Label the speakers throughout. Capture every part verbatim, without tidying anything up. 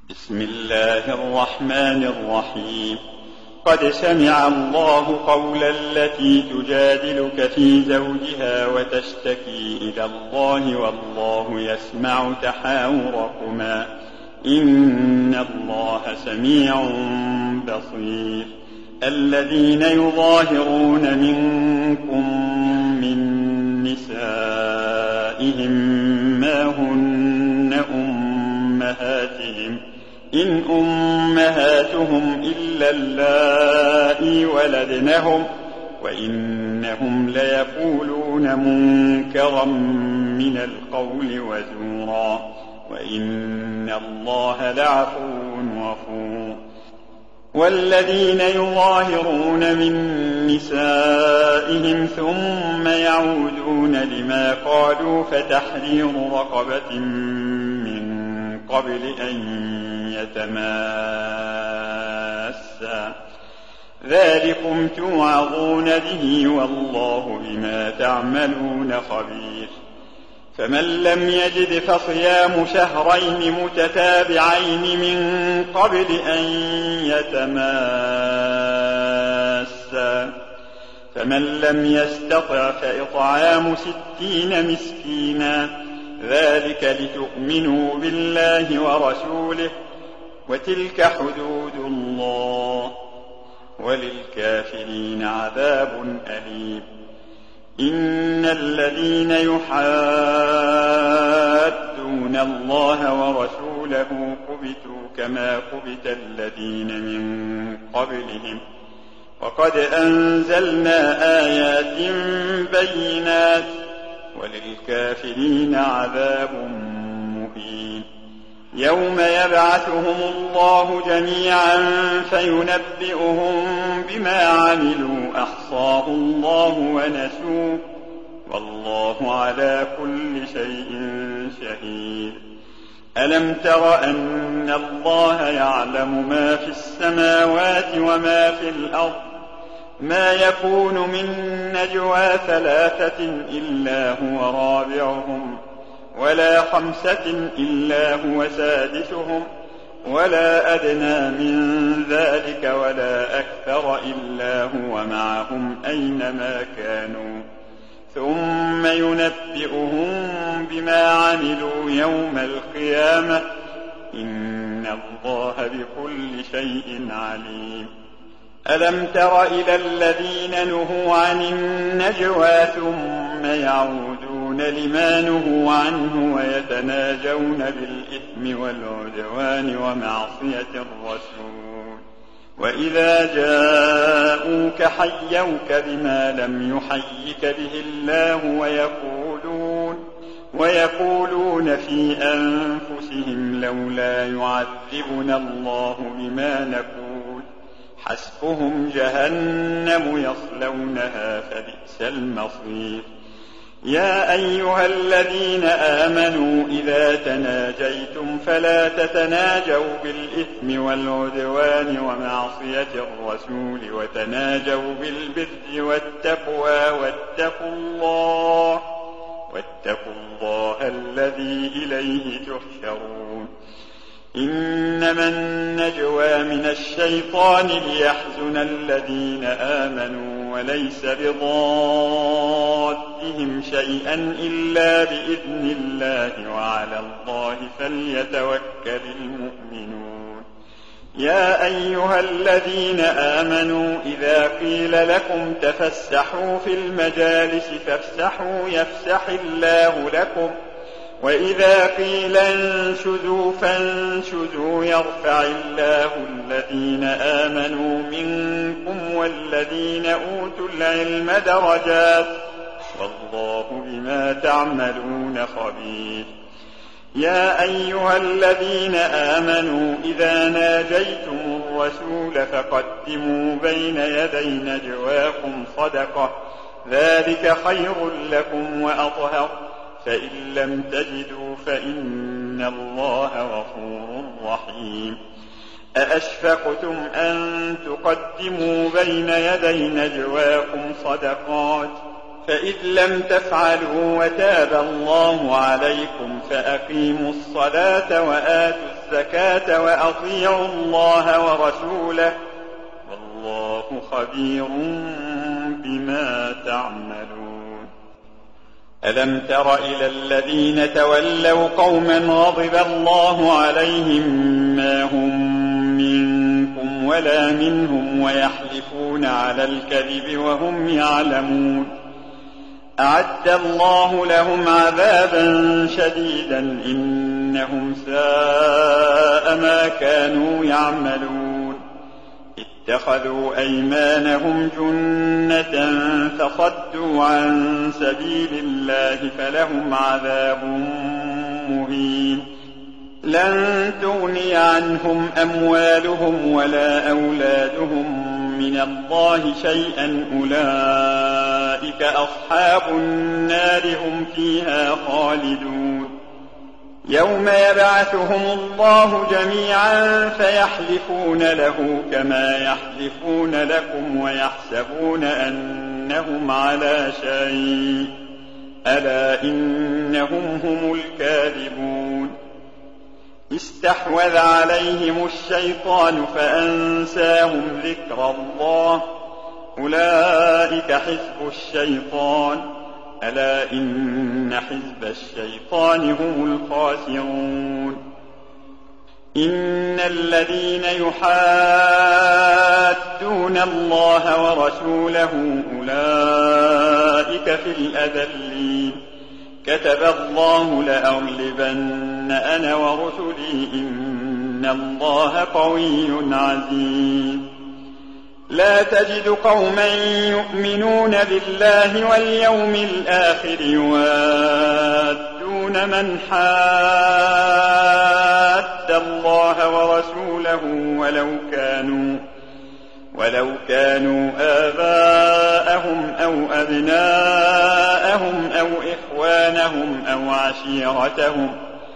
Speaker 1: بسم الله الرحمن الرحيم. قد سمع الله قول التي تجادلك في زوجها وتشتكي إلى الله والله يسمع تحاوركما إن الله سميع بصير. الذين يظاهرون منكم من نسائهم ما هن أمهاتهم إن أمهاتهم إلا اللائي ولدنهم وإنهم ليقولون منكرا من القول وزورا وإن الله لعفو غفور. والذين يظاهرون من نسائهم ثم يعودون لما قالوا فتحرير رقبة من قبل أن يتماسا ذلكم توعظون به والله بما تعملون خبير. فمن لم يجد فصيام شهرين متتابعين من قبل أن يتماسا فمن لم يستطع فإطعام ستين مسكينا ذلك لتؤمنوا بالله ورسوله وتلك حدود الله وللكافرين عذاب أليم. إن الذين يحادون الله ورسوله كبتوا كما كبت الذين من قبلهم وقد أنزلنا آيات بينات وللكافرين عذاب مهين. يوم يبعثهم الله جميعا فينبئهم بما عملوا أحصاه الله ونسوه والله على كل شيء شهيد. ألم تر أن الله يعلم ما في السماوات وما في الأرض ما يكون من نجوى ثلاثة إلا هو رابعهم ولا خمسة إلا هو سادسهم ولا أدنى من ذلك ولا أكثر إلا هو معهم أينما كانوا ثم ينبئهم بما عملوا يوم القيامة إن الله بكل شيء عليم. ألم تر إلى الذين نهوا عن النجوى ثم يعودون لما نهوا عنه ويتناجون بالإثم والعدوان ومعصية الرسول وإذا جاءوك حيوك بما لم يحيك به الله ويقولون ويقولون في أنفسهم لولا يعذبنا الله بما نقول حسبهم جهنم يصلونها فبئس المصير. يا أيها الذين آمنوا إذا تناجيتم فلا تتناجوا بالإثم والعدوان ومعصية الرسول وتناجوا بالبر والتقوى واتقوا الله واتقوا الله الذي إليه تحشرون. إنما النجوى من الشيطان ليحزن الذين آمنوا وليس بضادهم شيئا إلا بإذن الله وعلى الله فليتوكل المؤمنون. يا أيها الذين آمنوا إذا قيل لكم تفسحوا في المجالس فافسحوا يفسح الله لكم وإذا قيل انشزوا فانشزوا يرفع الله الذين آمنوا منكم والذين أوتوا العلم درجات والله بما تعملون خبير. يا أيها الذين آمنوا إذا ناجيتم الرسول فقدموا بين يدي نجواكم صدقة ذلك خير لكم وأطهر فإن لم تجدوا فإن الله غفور رحيم. أأشفقتم أن تقدموا بين يدي نجواكم صدقات فإذ لم تفعلوا وتاب الله عليكم فأقيموا الصلاة وآتوا الزكاة وأطيعوا الله ورسوله والله خبير بما تعملون. ألم تر إلى الذين تولوا قوما غضب الله عليهم ما هم منكم ولا منهم ويحلفون على الكذب وهم يعلمون أعد الله لهم عذابا شديدا إنهم ساء ما كانوا يعملون. اتخذوا أيمانهم جنة فصدوا عن سبيل الله فلهم عذاب مهين. لن تغني عنهم أموالهم ولا أولادهم من الله شيئا أولئك أصحاب النار هم فيها خالدون. يوم يبعثهم الله جميعا فيحلفون له كما يحلفون لكم ويحسبون أنهم على شيء ألا إنهم هم الكاذبون. استحوذ عليهم الشيطان فأنساهم ذكر الله أولئك حزب الشيطان ألا إن حزب الشيطان هم الخاسرون. إن الذين يحادون الله ورسوله أولئك في الأذلين. كتب الله لأغلبن أنا ورسلي إن الله قوي عزيز. لا تجد قوما يؤمنون بالله واليوم الآخر يوادون من حاد الله ورسوله ولو كانوا ولو كانوا آباءهم أو أبناءهم أو إخوانهم أو عشيرتهم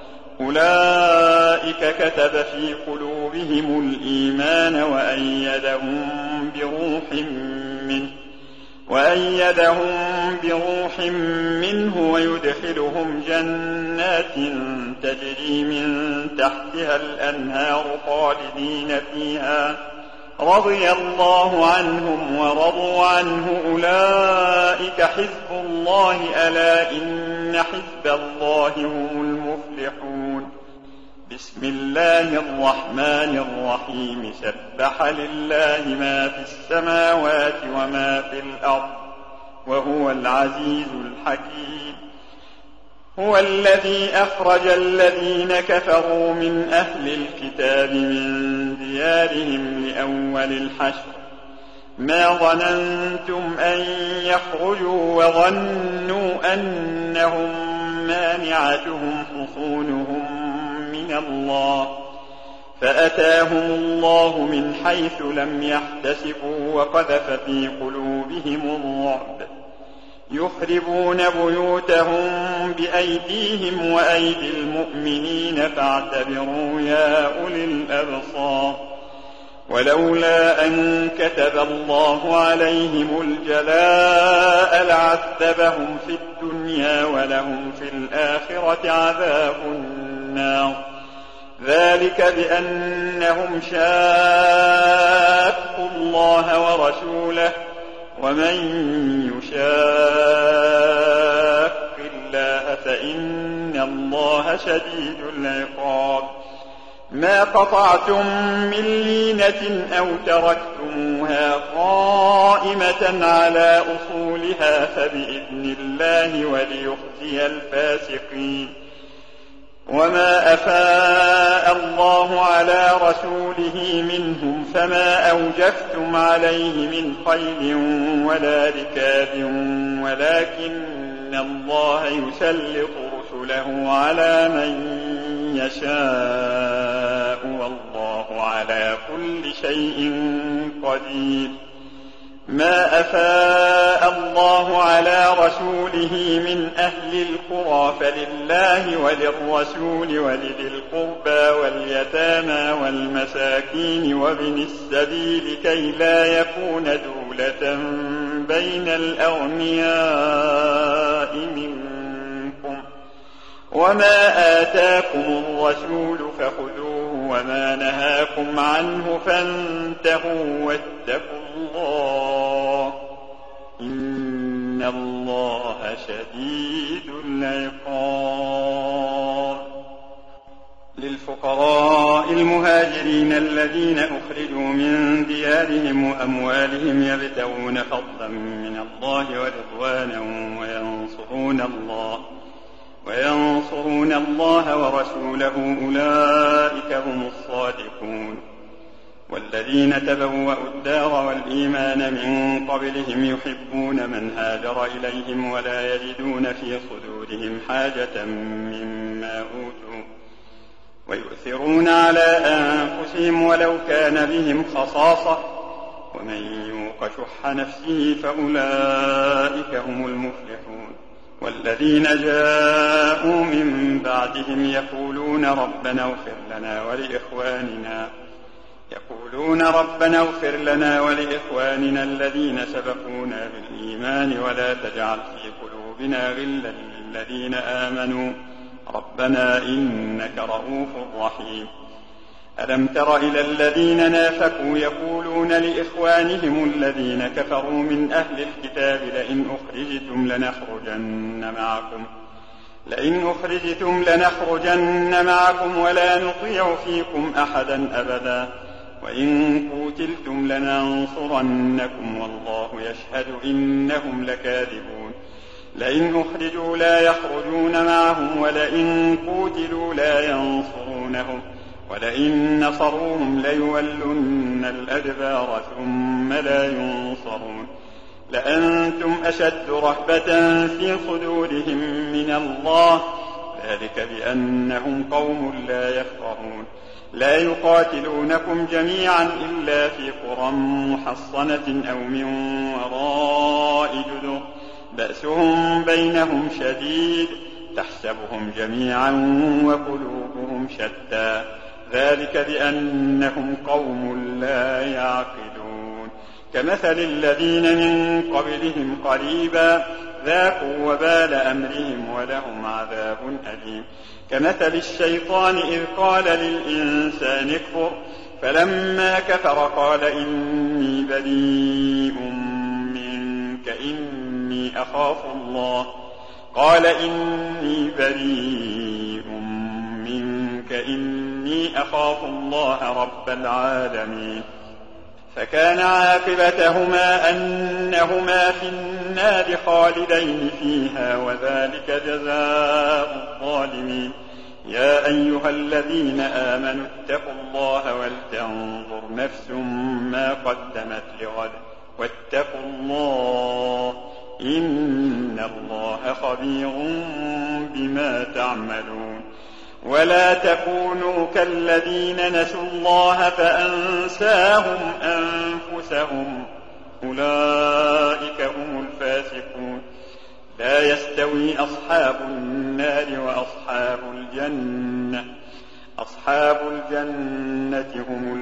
Speaker 1: أولئك كتب في قلوبهم الإيمان وأيدهم بروح منه وأيدهم بروح منه ويدخلهم جنات تجري من تحتها الأنهار خالدين فيها رضي الله عنهم ورضوا عنه أولئك حزب الله ألا إن حزب الله هم المفلحون. بسم الله الرحمن الرحيم. سبح لله ما في السماوات وما في الأرض وهو العزيز الحكيم. هو الذي أخرج الذين كفروا من أهل الكتاب من ديارهم لأول الحشر ما ظننتم أن يخرجوا وظنوا أنهم مانعتهم حصونهم من الله فأتاهم الله من حيث لم يحتسبوا وقذف في قلوبهم الرعب يخربون بيوتهم بأيديهم وأيدي المؤمنين فاعتبروا يا أولي الأبصار. ولولا أن كتب الله عليهم الجلاء لعذبهم في الدنيا ولهم في الآخرة عذاب النار. ذلك بأنهم شاقوا الله ورسوله ومن يشاق الله فإن الله شديد العقاب. ما قطعتم من لينة أو تركتموها قائمة على أصولها فبإذن الله وليخزي الفاسقين. وما أفاء الله على رسوله منهم فما أوجفتم عليه من خيل ولا ركاب ولكن الله يسلط رسله على من يشاء والله على كل شيء قدير. ما أفاء الله على رسوله من أهل القرى فلله وللرسول ولذي القربى واليتامى والمساكين وابن السبيل كي لا يكون دولة بين الأغنياء منكم وما آتاكم الرسول فخذوه وما نهاكم عنه فانتهوا واتقوا الله إن الله شديد العقاب. للفقراء المهاجرين الذين أخرجوا من ديارهم وأموالهم يبتغون فضلا من الله ورضوانا وينصرون الله وينصرون الله ورسوله أولئك هم الصادقون. والذين تبوأوا الدار والإيمان من قبلهم يحبون من هاجر إليهم ولا يجدون في صدورهم حاجة مما أوتوا ويؤثرون على أنفسهم ولو كان بهم خصاصة ومن يوق شح نفسه فأولئك هم المفلحون. والذين جاءوا من بعدهم يقولون ربنا اغفر لنا ولإخواننا يقولون ربنا اغفر لنا ولإخواننا الذين سبقونا بالإيمان ولا تجعل في قلوبنا غلا للذين آمنوا ربنا إنك رؤوف رحيم. ألم تر إلى الذين نافقوا يقولون لإخوانهم الذين كفروا من أهل الكتاب لئن أخرجتم لنخرجن معكم لئن أخرجتم لنخرجن معكم ولا نطيع فيكم أحدا أبدا وإن قوتلتم لننصرنكم والله يشهد إنهم لكاذبون. لئن أخرجوا لا يخرجون معهم ولئن قوتلوا لا ينصرونهم ولئن نصروهم ليولن الأدبار ثم لا ينصرون. لأنتم أشد رهبة في صدورهم من الله ذلك بأنهم قوم لا يفقهون. لا يقاتلونكم جميعا إلا في قرى محصنة أو من وراء جدر بأسهم بينهم شديد تحسبهم جميعا وقلوبهم شتى ذلك بأنهم قوم لا يعقلون. كمثل الذين من قبلهم قريبا ذاقوا وبال أمرهم ولهم عذاب أليم. كمثل الشيطان إذ قال للإنسان اكفر فلما كفر قال إني بريء منك إني أخاف الله قال إني بريء منك إني أخاف الله رب العالمين. فكان عاقبتهما أنهما في النار خالدين فيها وذلك جزاء الظالمين. يا أيها الذين آمنوا اتقوا الله ولتنظر نفس ما قدمت لغد واتقوا الله إن الله خبير بما تعملون. ولا تكونوا كالذين نسوا الله فأنساهم أنفسهم أولئك هم الفاسقون. لا يستوي أصحاب النار وأصحاب الجنة أصحاب الجنة هم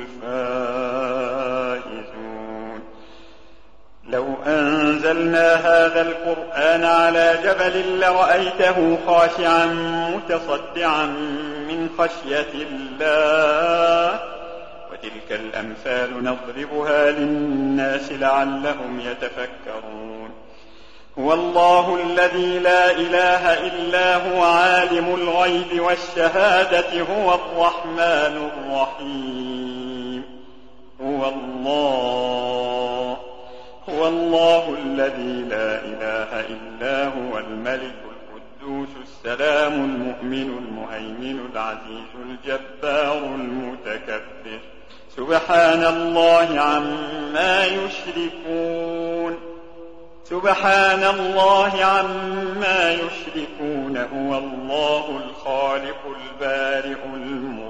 Speaker 1: الفائزون. لو أنزلنا هذا القرآن على جبل لرأيته خاشعا متصدعا من خشية الله وتلك الأمثال نضربها للناس لعلهم يتفكرون. هو الله الذي لا إله إلا هو عالم الغيب والشهادة هو الرحمن الرحيم. هو الله هو الله الذي لا إله إلا هو الملك القدوس السلام المؤمن المهيمن العزيز الجبار المتكبر. سبحان الله عما يشركون سبحان الله عما يشركون. هو الله الخالق البارئ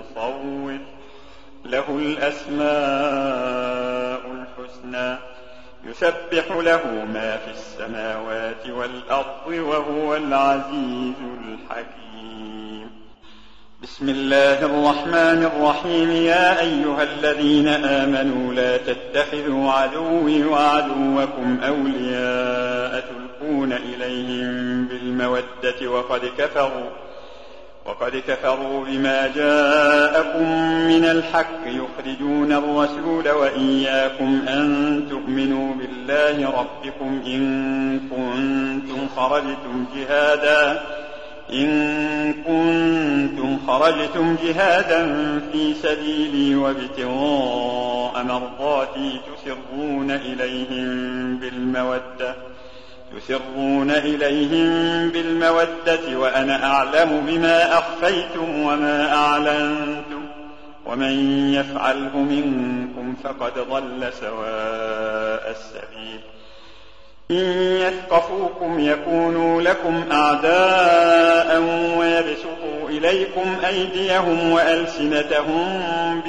Speaker 1: المصور له الأسماء الحسنى يسبح له ما في السماوات والأرض وهو العزيز الحكيم. بسم الله الرحمن الرحيم. يا أيها الذين آمنوا لا تتخذوا عدوي وعدوكم أولياء تلقون إليهم بالمودة وقد كفروا وقد كفروا بما جاءكم من الحق يخرجون الرسول وإياكم أن تؤمنوا بالله ربكم إن كنتم خرجتم جهادا إن كنتم خرجتم جهادا في سبيلي وابتغاء مرضاتي تسرون إليهم بالمودة تسرون إليهم بالمودة وأنا أعلم بما أخفيتم وما أعلنتم ومن يفعله منكم فقد ضل سواء السبيل. إن يثقفوكم يكونوا لكم أعداء ويبسطوا إليكم أيديهم وألسنتهم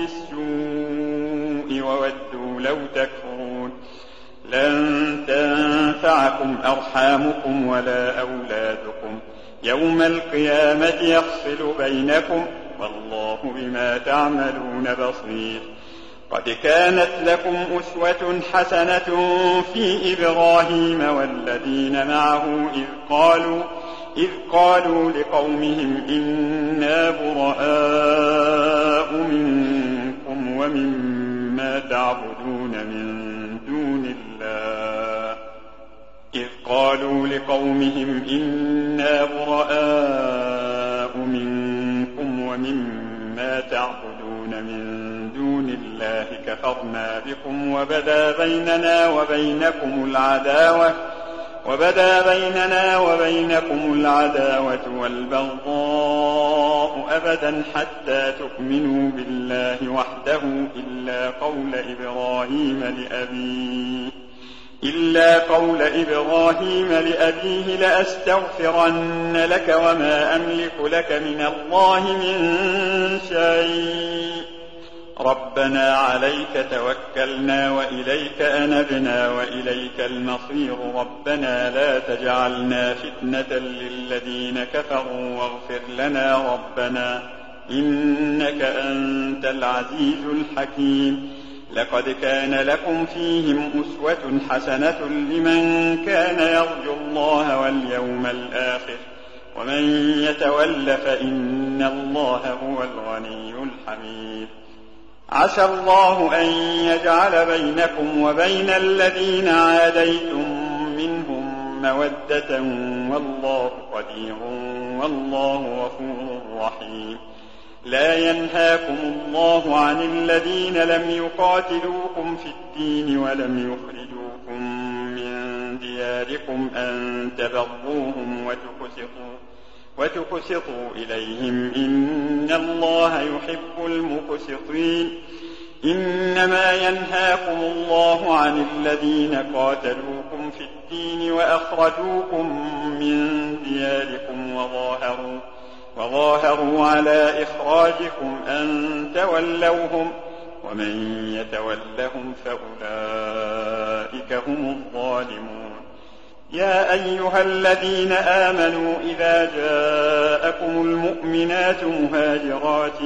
Speaker 1: بالسوء وودوا لو تكفرون. لن تنفعكم أرحامكم ولا أولادكم يوم القيامة يفصل بينكم والله بما تعملون بصير. قد كانت لكم أسوة حسنة في إبراهيم والذين معه إذ قالوا إذ قالوا لقومهم إنا براء منكم ومما تعبدون من دون الله إذ قالوا لقومهم إنا براء منكم ومما تعبدون من دون الله كفرنا بكم وبدا بيننا وبينكم العداوة وبدا بيننا وبينكم العداوة والبغضاء أبدا حتى تؤمنوا بالله وحده إلا قول إبراهيم لأبيه إلا قول إبراهيم لأبيه لأستغفرن لك وما أملك لك من الله من شيء ربنا عليك توكلنا وإليك أنبنا وإليك المصير ربنا لا تجعلنا فتنة للذين كفروا واغفر لنا ربنا إنك أنت العزيز الحكيم. لقد كان لكم فيهم أسوة حسنة لمن كان يرجو الله واليوم الآخر ومن يتول فإن الله هو الغني الحميد. عسى الله أن يجعل بينكم وبين الذين عاديتم منهم مودة والله قدير والله غفور رحيم. لا ينهاكم الله عن الذين لم يقاتلوكم في الدين ولم يخرجوكم من دياركم أن تبروهم وتقسطوا وتقسطوا إليهم إن الله يحب المقسطين. إنما ينهاكم الله عن الذين قاتلوكم في الدين وأخرجوكم من دياركم وظاهروا وظاهروا على إخراجكم أن تولوهم ومن يتولهم فأولئك هم الظالمون. يا أيها الذين آمنوا إذا جاءكم المؤمنات مهاجرات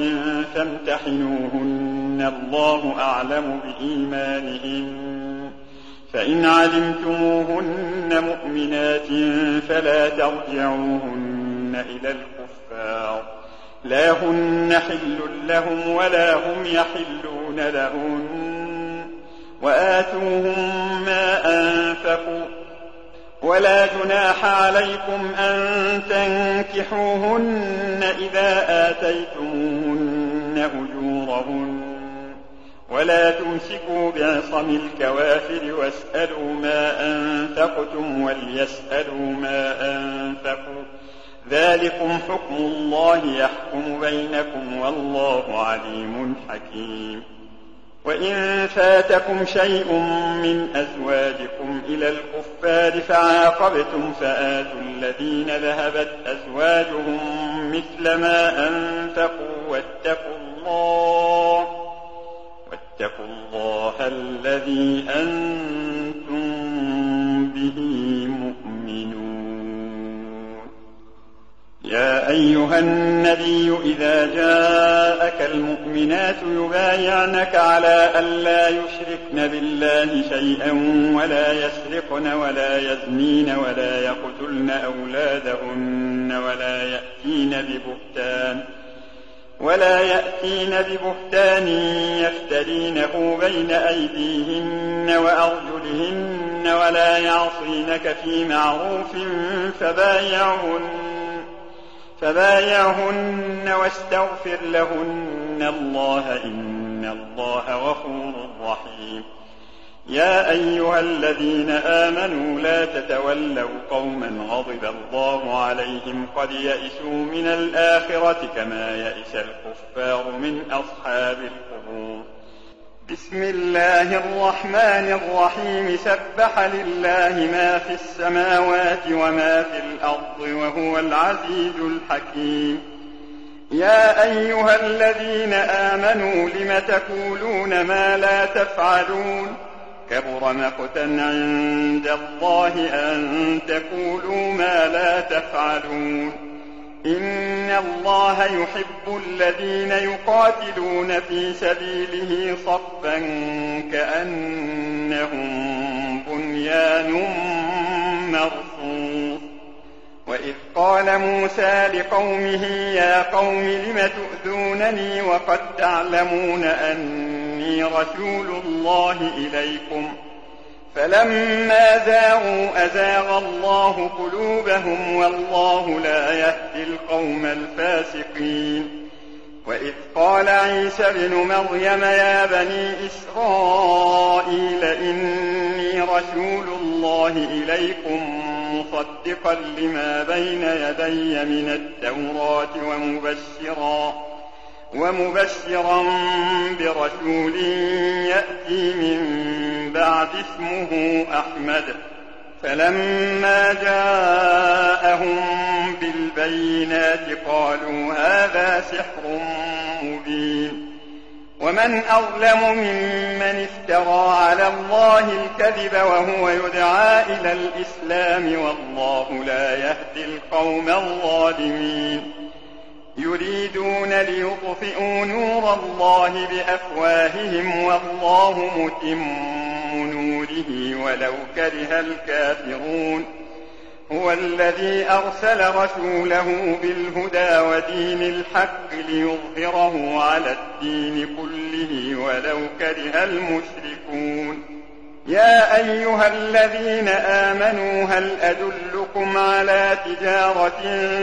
Speaker 1: فامتحنوهن الله أعلم بإيمانهن فإن علمتموهن مؤمنات فلا ترجعوهن إلى الكفار لا هن حل لهم ولا هم يحلون لهن وآتوهم ما أنفقوا ولا جناح عليكم أن تنكحوهن إذا آتيتموهن أجورهن ولا تمسكوا بعصم الكوافر واسألوا ما أنفقتم وليسألوا ما أنفقوا ذلكم حكم الله يحكم بينكم والله عليم حكيم. وإن فاتكم شيء من أزواجكم إلى الكفار فعاقبتم فآتوا الذين ذهبت أزواجهم مثل ما أنفقوا واتقوا الله واتقوا الله الذي أنتم أيها النبي إذا جاءك المؤمنات يبايعنك على ألا يشركن بالله شيئا ولا يسرقن ولا يزنين ولا يقتلن أولادهن ولا يأتين ببهتان ولا يأتين ببهتان يفترينه بين أيديهن وأرجلهن ولا يعصينك في معروف فبايعهن فبايعهن واستغفر لهن الله إن الله غفور رحيم. يا أيها الذين آمنوا لا تتولوا قوما غضب الله عليهم قد يئسوا من الآخرة كما يئس الكفار من أصحاب القبور. بسم الله الرحمن الرحيم. سبح لله ما في السماوات وما في الأرض وهو العزيز الحكيم. يا أيها الذين آمنوا لم تقولون ما لا تفعلون كبر مقتا عند الله أن تقولوا ما لا تفعلون. إن الله يحب الذين يقاتلون في سبيله صفا كأنهم بنيان مرصوص. وإذ قال موسى لقومه يا قوم لم تؤذونني وقد تعلمون أني رسول الله إليكم فلما زاغوا أزاغ الله قلوبهم والله لا يهدي القوم الفاسقين. وإذ قال عيسى ابن مريم يا بني إسرائيل إني رسول الله إليكم مصدقا لما بين يدي من التوراة ومبشرا ومبشرا برسول يأتي من بعد اسمه أحمد. فلما جاءهم بالبينات قالوا هذا سحر مبين. ومن أظلم ممن افترى على الله الكذب وهو يدعى إلى الإسلام والله لا يهدي القوم الظالمين. يريدون ليطفئوا نور الله بأفواههم والله متم نوره ولو كره الكافرون. هو الذي أرسل رسوله بالهدى ودين الحق ليظهره على الدين كله ولو كره المشركون. يا أيها الذين آمنوا هل أدلكم على تجارة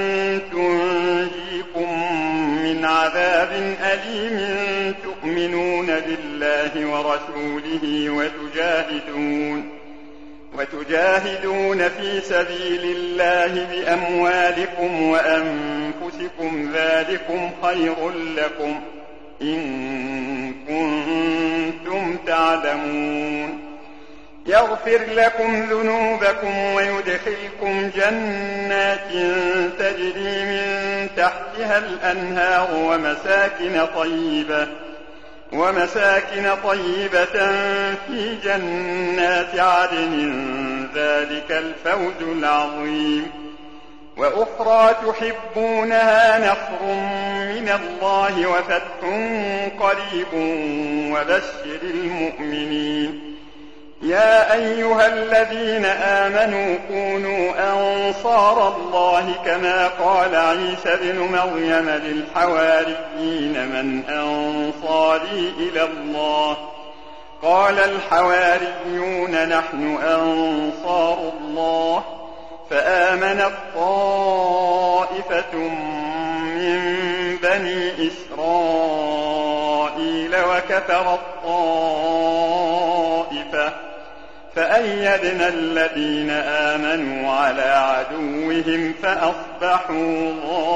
Speaker 1: تنجيكم من عذاب أليم تؤمنون بالله ورسوله وتجاهدون وتجاهدون في سبيل الله بأموالكم وأنفسكم ذلكم خير لكم إن كنتم تعلمون. يغفر لكم ذنوبكم ويدخلكم جنات تجري من تحتها الأنهار ومساكن طيبة ومساكن طيبة في جنات عدن ذلك الفوز العظيم. وأخرى تحبونها نصر من الله وفتح قريب وبشر المؤمنين. يا أيها الذين آمنوا كونوا أنصار الله كما قال عيسى ابن مريم للحواريين من أنصاري إلى الله قال الحواريون نحن أنصار الله. فآمنت طائفة من بني إسرائيل وكفرت طائفة فأيدنا الذين آمنوا على عدوهم فأصبحوا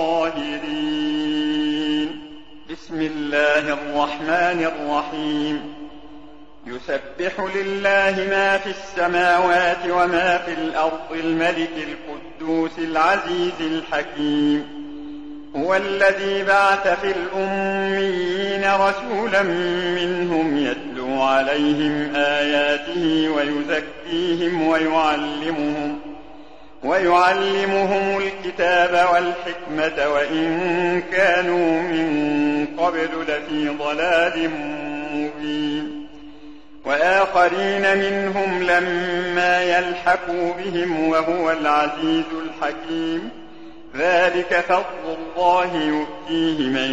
Speaker 1: ظاهرين. بسم الله الرحمن الرحيم. يسبح لله ما في السماوات وما في الأرض الملك القدوس العزيز الحكيم. هو الذي بعث في الأميين رسولا منهم يتلو عليهم آياته ويزكيهم ويعلمهم ويعلمهم الكتاب والحكمة وإن كانوا من قبل لفي ضلال مبين. وآخرين منهم لما يلحقوا بهم وهو العزيز الحكيم. ذلك فضل الله يؤتيه من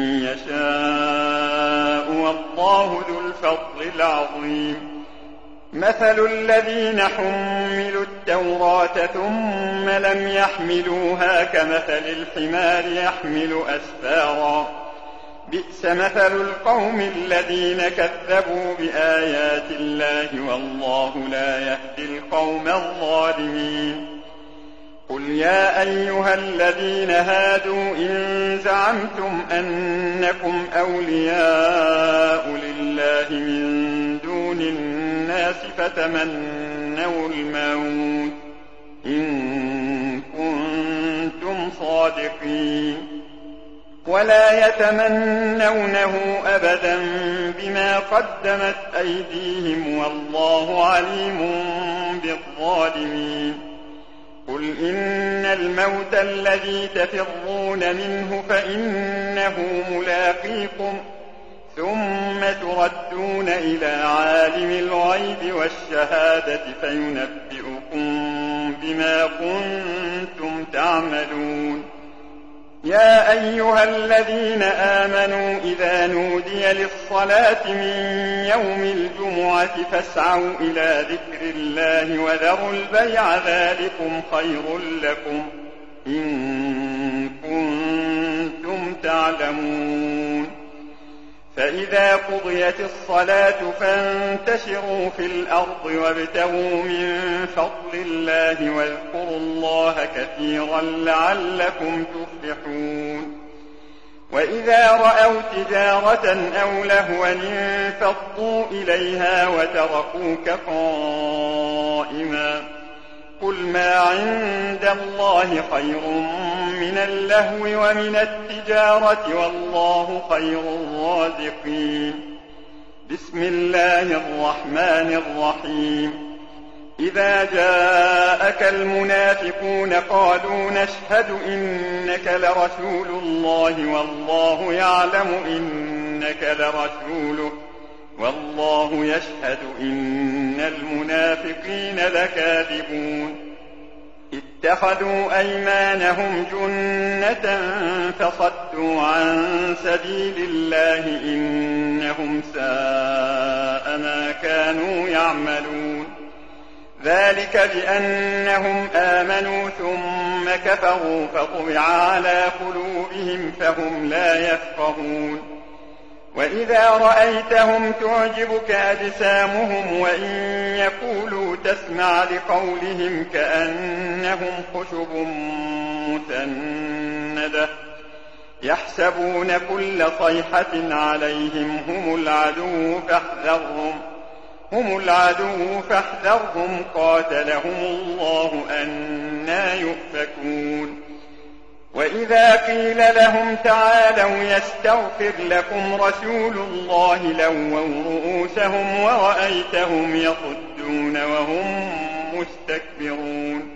Speaker 1: يشاء والله ذو الفضل العظيم. مثل الذين حملوا التوراة ثم لم يحملوها كمثل الحمار يحمل أسفارا بئس مثل القوم الذين كذبوا بآيات الله والله لا يهدي القوم الظالمين. قل يا أيها الذين هادوا إن زعمتم أنكم أولياء لله من دون الناس فتمنوا الموت إن كنتم صادقين ولا يتمنونه أبدا بما قدمت أيديهم والله عليم بالظالمين. قل إن الموت الذي تفرون منه فإنه ملاقيكم ثم تردون إلى عالم الغيب والشهادة فينبئكم بما كنتم تعملون. يا أيها الذين آمنوا إذا نودي للصلاة من يوم الجمعة فاسعوا إلى ذكر الله وذروا البيع ذلكم خير لكم إن كنتم تعلمون. فإذا قضيت الصلاة فانتشروا في الأرض وابتغوا من فضل الله واذكروا الله كثيرا لعلكم تفلحون. وإذا رأوا تجارة أو لهوا انفضوا إليها وتركوك قائما قل ما عند الله خير من اللهو ومن التجارة والله خير الرازقين. بسم الله الرحمن الرحيم. إذا جاءك المنافقون قالوا نشهد إنك لرسول الله والله يعلم إنك لرسوله والله يشهد إن المنافقين لكاذبون. اتخذوا أيمانهم جنة فصدوا عن سبيل الله إنهم ساء ما كانوا يعملون. ذلك بأنهم آمنوا ثم كفروا فطبع على قلوبهم فهم لا يفقهون. وإذا رأيتهم تعجبك أجسامهم وإن يقولوا تسمع لقولهم كأنهم خشب مسندة يحسبون كل صيحة عليهم هم العدو فاحذرهم هم العدو فاحذرهم قاتلهم الله أنى يؤفكون. وإذا قيل لهم تعالوا يستغفر لكم رسول الله لووا رؤوسهم ورأيتهم يصدون وهم مستكبرون.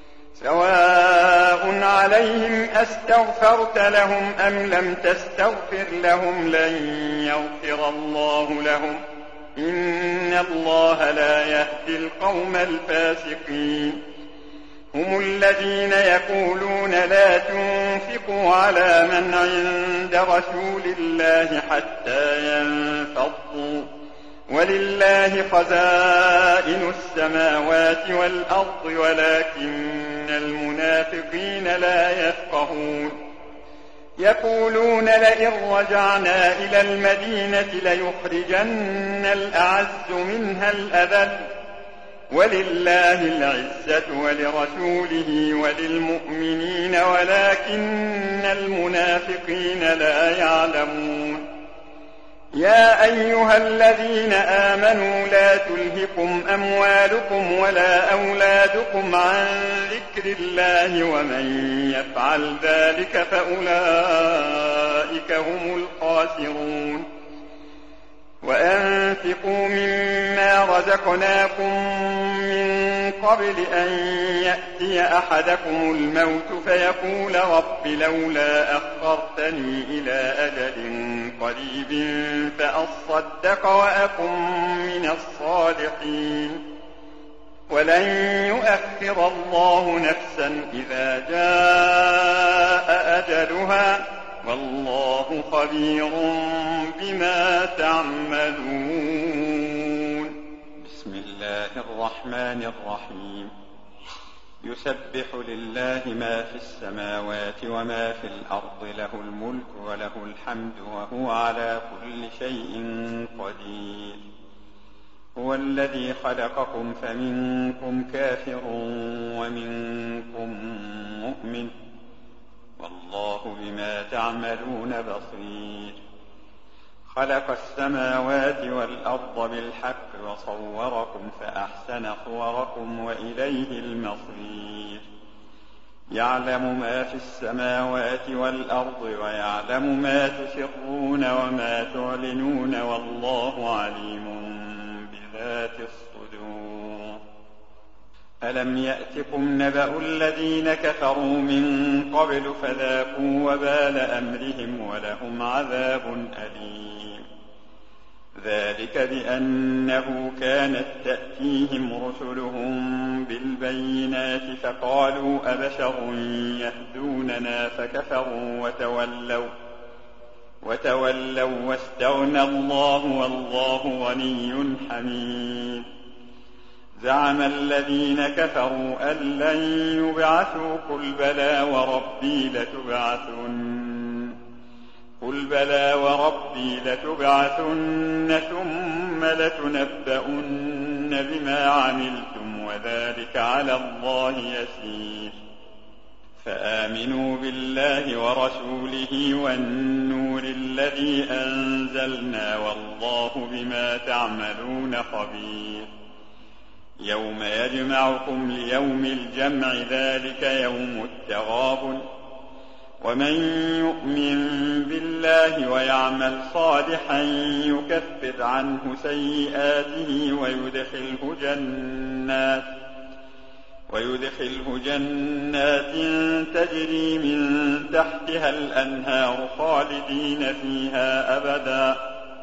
Speaker 1: سواء عليهم أستغفرت لهم أم لم تستغفر لهم لن يغفر الله لهم إن الله لا يهدي القوم الفاسقين. هم الذين يقولون لا تنفقوا على من عند رسول الله حتى ينفضوا ولله خزائن السماوات والأرض ولكن المنافقين لا يفقهون. يقولون لئن رجعنا إلى المدينة ليخرجن الأعز منها الأذل ولله العزة ولرسوله وللمؤمنين ولكن المنافقين لا يعلمون. يا أيها الذين آمنوا لا تلهكم أموالكم ولا أولادكم عن ذكر الله ومن يفعل ذلك فأولئك هم الخاسرون. وأنفقوا مما رزقناكم من قبل أن يأتي أحدكم الموت فيقول رب لولا أخرتني إلى أجل قريب فأصدق وأكن من الصالحين ولن يؤخر الله نفسا إذا جاء أجلها والله خبير بما تعملون. بسم الله الرحمن الرحيم. يسبح لله ما في السماوات وما في الأرض له الملك وله الحمد وهو على كل شيء قدير. هو الذي خلقكم فمنكم كافر ومنكم مؤمن والله بما تعملون بصير. خلق السماوات والأرض بالحق وصوركم فأحسن صوركم وإليه المصير. يعلم ما في السماوات والأرض ويعلم ما تسرون وما تعلنون والله عليم بذات الصدور. ألم يأتكم نبأ الذين كفروا من قبل فذاقوا وبال أمرهم ولهم عذاب أليم. ذلك بأنه كانت تأتيهم رسلهم بالبينات فقالوا أبشر يهدوننا فكفروا وتولوا وتولوا واستغنى الله والله غني حميد. زعم الذين كفروا أن لن يبعثوا قل بلى وربي لتبعثن قل بلى وربي لتبعثن ثم لتنبؤن بما عملتم وذلك على الله يسير. فآمنوا بالله ورسوله والنور الذي أنزلنا والله بما تعملون خبير. يوم يجمعكم ليوم الجمع ذلك يوم التغابن. ومن يؤمن بالله ويعمل صالحا يكفر عنه سيئاته ويدخله جنات ويدخله جنات تجري من تحتها الأنهار خالدين فيها أبدا.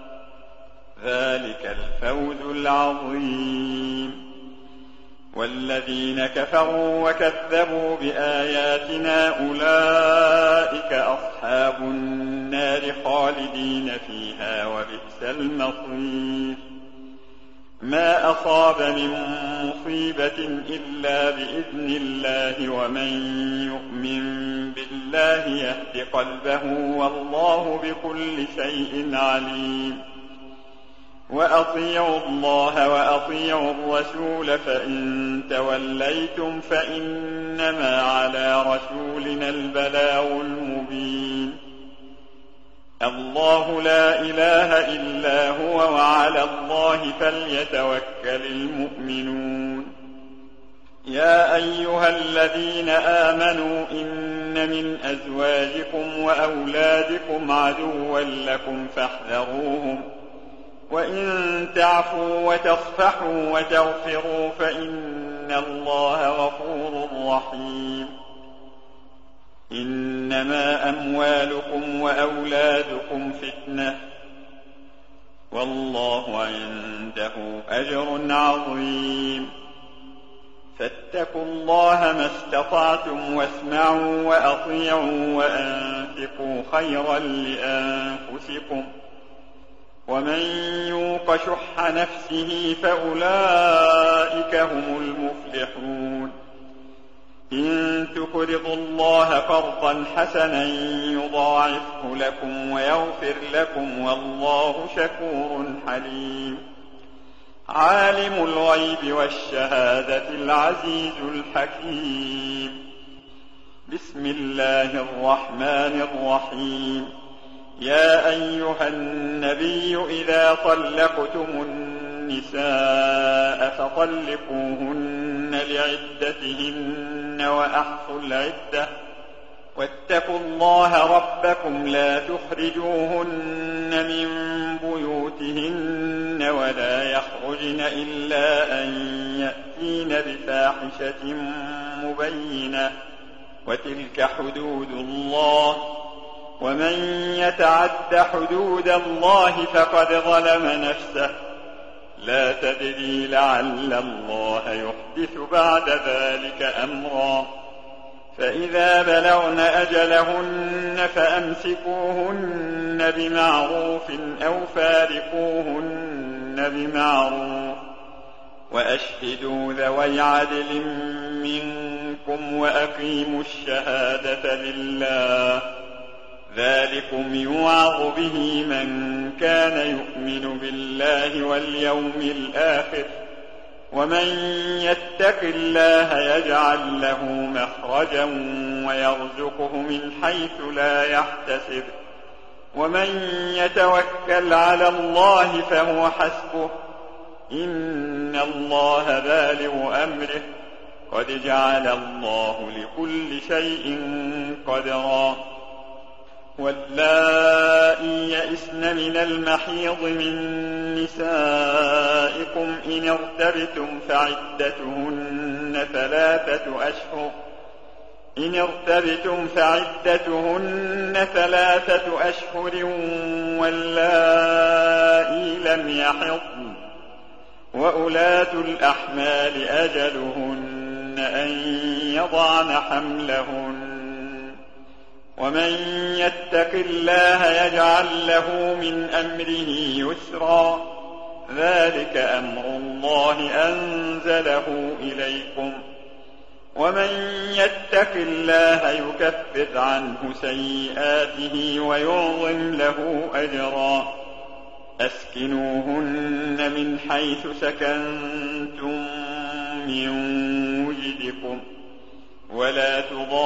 Speaker 1: ذلك الفوز العظيم. والذين كفروا وكذبوا بآياتنا أولئك أصحاب النار خالدين فيها وبئس المصير. ما أصاب من مصيبة إلا بإذن الله ومن يؤمن بالله يهد قلبه والله بكل شيء عليم. وأطيعوا الله وأطيعوا الرسول فإن توليتم فإنما على رسولنا البلاغ المبين. الله لا إله إلا هو وعلى الله فليتوكل المؤمنون. يا أيها الذين آمنوا إن من أزواجكم وأولادكم عدوا لكم فاحذروهم وإن تعفوا وتصفحوا وتغفروا فإن الله غفور رحيم. إنما أموالكم وأولادكم فتنة والله عنده أجر عظيم. فاتقوا الله ما استطعتم واسمعوا وأطيعوا وأنفقوا خيرا لأنفسكم ومن يوق شح نفسه فأولئك هم المفلحون. إن تقرضوا الله قرضا حسنا يضاعفه لكم ويغفر لكم والله شكور حليم. عالم الغيب والشهادة العزيز الحكيم. بسم الله الرحمن الرحيم. يا أيها النبي إذا طلقتم النساء فطلقوهن لعدتهن وأحصوا العدة واتقوا الله ربكم لا تخرجوهن من بيوتهن ولا يخرجن إلا أن يأتين بفاحشة مبينة، وتلك حدود الله، ومن يتعد حدود الله فقد ظلم نفسه، لا تدري لعل الله يحدث بعد ذلك أمرا. فإذا بلغن أجلهن فأمسكوهن بمعروف أو فارقوهن بمعروف، وأشهدوا ذوي عدل منكم وأقيموا الشهادة لله، ذلكم يوعظ به من كان يؤمن بالله واليوم الآخر، ومن يتق الله يجعل له مخرجا ويرزقه من حيث لا يحتسب، ومن يتوكل على الله فهو حسبه، إن الله بالغ أمره، قد جعل الله لكل شيء قدرا. واللائي يئسن من المحيض من نسائكم إن ارتبتم فعدتهن ثلاثة أشهر إن ارتبتم فعدتهن ثلاثة أشهر واللائي لم يحضن، وأولاة الأحمال أجلهن أن يضعن حملهن، ومن يتق الله يجعل له من أمره يسرا، ذلك أمر الله أنزله إليكم، ومن يتق الله يكفر عنه سيئاته ويعظم له أجرا. أسكنوهن من حيث سكنتم من وجدكم، ولا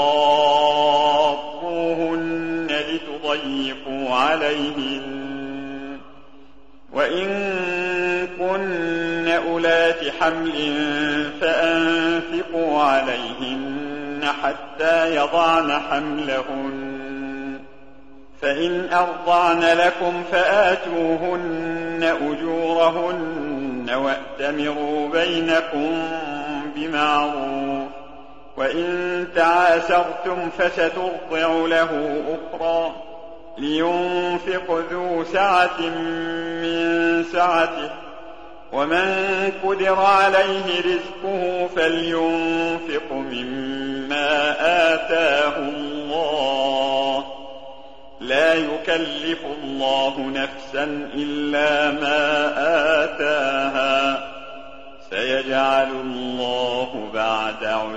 Speaker 1: تضاروهن لتضيقوا عليهن، وإن كن أولات حمل فأنفقوا عليهن حتى يضعن حملهن، فإن أرضعن لكم فآتوهن أجورهن وأتمروا بينكم بمعروف، وإن تعاسرتم فسترضع له أخرى، لينفق ذو سعة من سعته، ومن قدر عليه رزقه فلينفق مما آتاه الله، لا يكلف الله نفسا إلا ما آتاها، سيجعل الله بعد عسر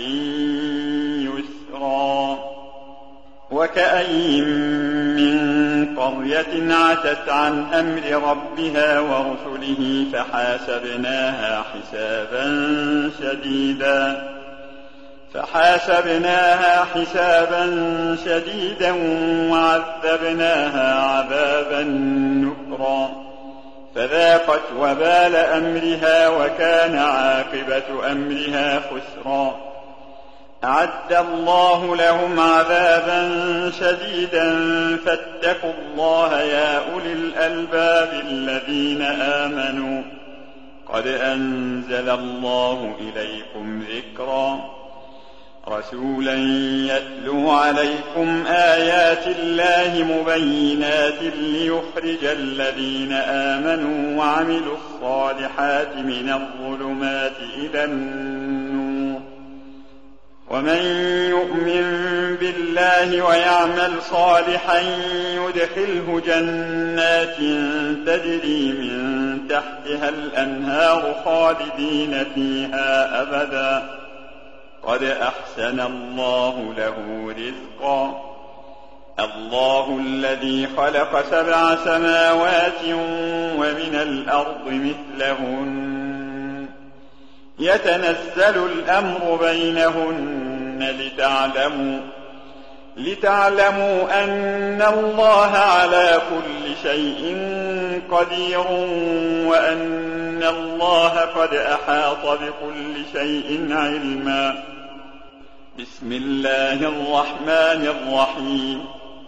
Speaker 1: يسرا. وكأين من قرية عتت عن أمر ربها ورسله فحاسبناها حسابا شديدا فحاسبناها حسابا شديدا وعذبناها عذابا نكرا، فذاقت وبال أمرها وكان عاقبة أمرها خسرا. أعد الله لهم عذابا شديدا فاتقوا الله يا أولي الألباب الذين آمنوا، قد أنزل الله إليكم ذكرا، رسولا يتلو عليكم آيات الله مبينات ليخرج الذين آمنوا وعملوا الصالحات من الظلمات إلى النور، ومن يؤمن بالله ويعمل صالحا يدخله جنات تجري من تحتها الأنهار خالدين فيها أبدا، قد أحسن الله له رزقا. الله الذي خلق سبع سماوات ومن الأرض مثلهن يتنزل الأمر بينهن لتعلموا لتعلموا أن الله على كل شيء قدير وأن الله قد أحاط بكل شيء علما. بسم الله الرحمن الرحيم.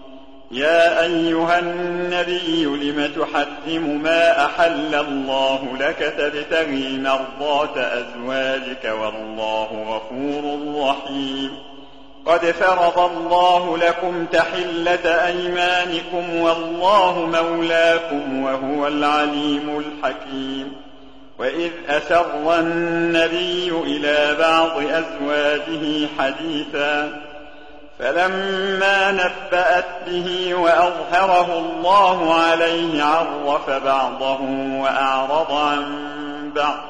Speaker 1: يا أيها النبي لم تحرم ما أحل الله لك تبتغي مرضات أزواجك والله غفور رحيم قد فرض الله لكم تحلة أيمانكم والله مولاكم وهو العليم الحكيم وإذ أسر النبي إلى بعض أزواجه حديثا فلما نبأت به وأظهره الله عليه عرف بعضه وأعرض عن بعض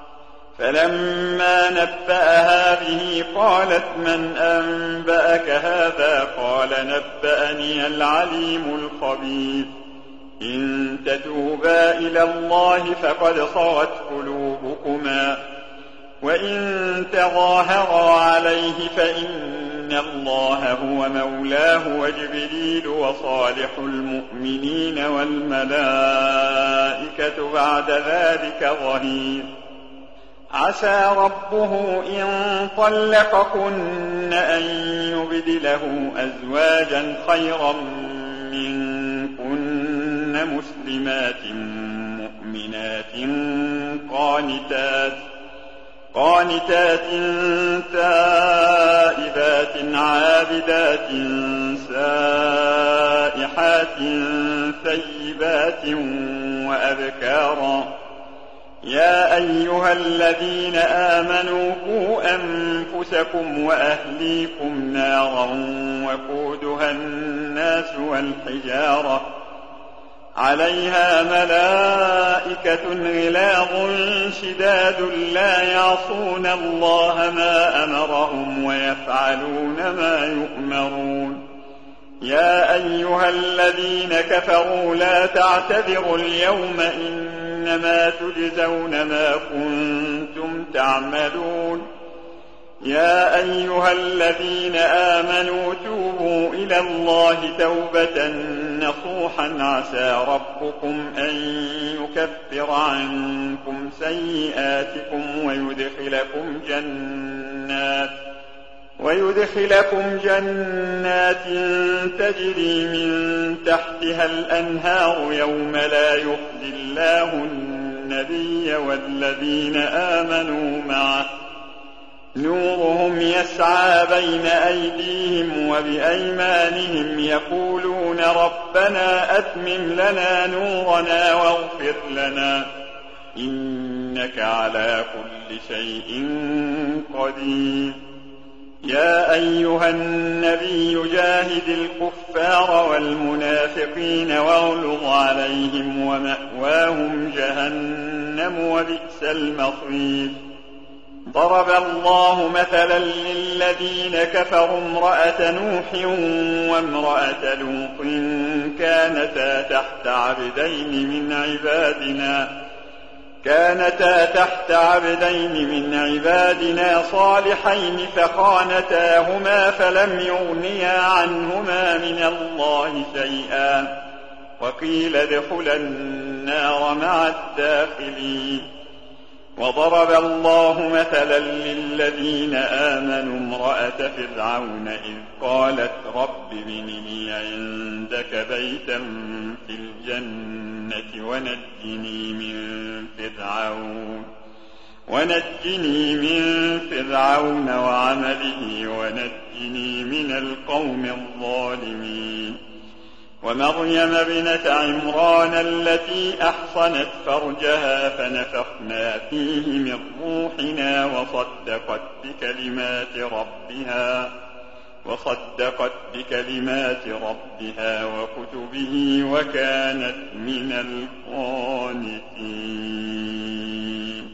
Speaker 1: فلما نبأها به قالت من أنبأك هذا قال نبأني العليم الخبير إن تتوبا إلى الله فقد صغت قلوبكما وإن تظاهرا عليه فإن الله هو مولاه وجبريل وصالح المؤمنين والملائكة بعد ذلك ظهير عسى ربه إن طلقكن أن يبدله أزواجا خيرا منكن مسلمات مؤمنات قانتات قانتات تائبات عابدات سائحات ثيبات وأبكارا يا أيها الذين آمنوا قوا أنفسكم وأهليكم نارا وقودها الناس والحجارة عليها ملائكة غلاظ شداد لا يعصون الله ما أمرهم ويفعلون ما يؤمرون يا أيها الذين كفروا لا تعتذروا اليوم إنما تجزون ما كنتم تعملون يا أيها الذين آمنوا توبوا إلى الله توبة نصوحا عسى ربكم أن يكفر عنكم سيئاتكم ويدخلكم جنات ويدخلكم جنات تجري من تحتها الأنهار يوم لا يخزي الله النبي والذين آمنوا معه نورهم يسعى بين أيديهم وبأيمانهم يقولون ربنا أتمم لنا نورنا واغفر لنا إنك على كل شيء قدير يا أيها النبي جاهد الكفار والمنافقين واغلظ عليهم ومأواهم جهنم وبئس المصير ضرب الله مثلا للذين كفروا امرأة نوح وامرأة لوط كانتا تحت عبدين من عبادنا كانتا تحت عبدين من عبادنا صالحين فخانتاهما فلم يغنيا عنهما من الله شيئا وقيل ادخلا النار مع الداخلين وضرب الله مثلا للذين آمنوا امرأة فرعون إذ قالت رب ابن لي عندك بيتا في الجنة ونجني من فرعون ونجني من فرعون وعمله ونجني من القوم الظالمين ومريم ابنة عمران التي أحصنت فرجها فنفخنا فيه من روحنا وصدقت بكلمات ربها وصدقت بكلمات ربها وكتبه وكانت من القانتين.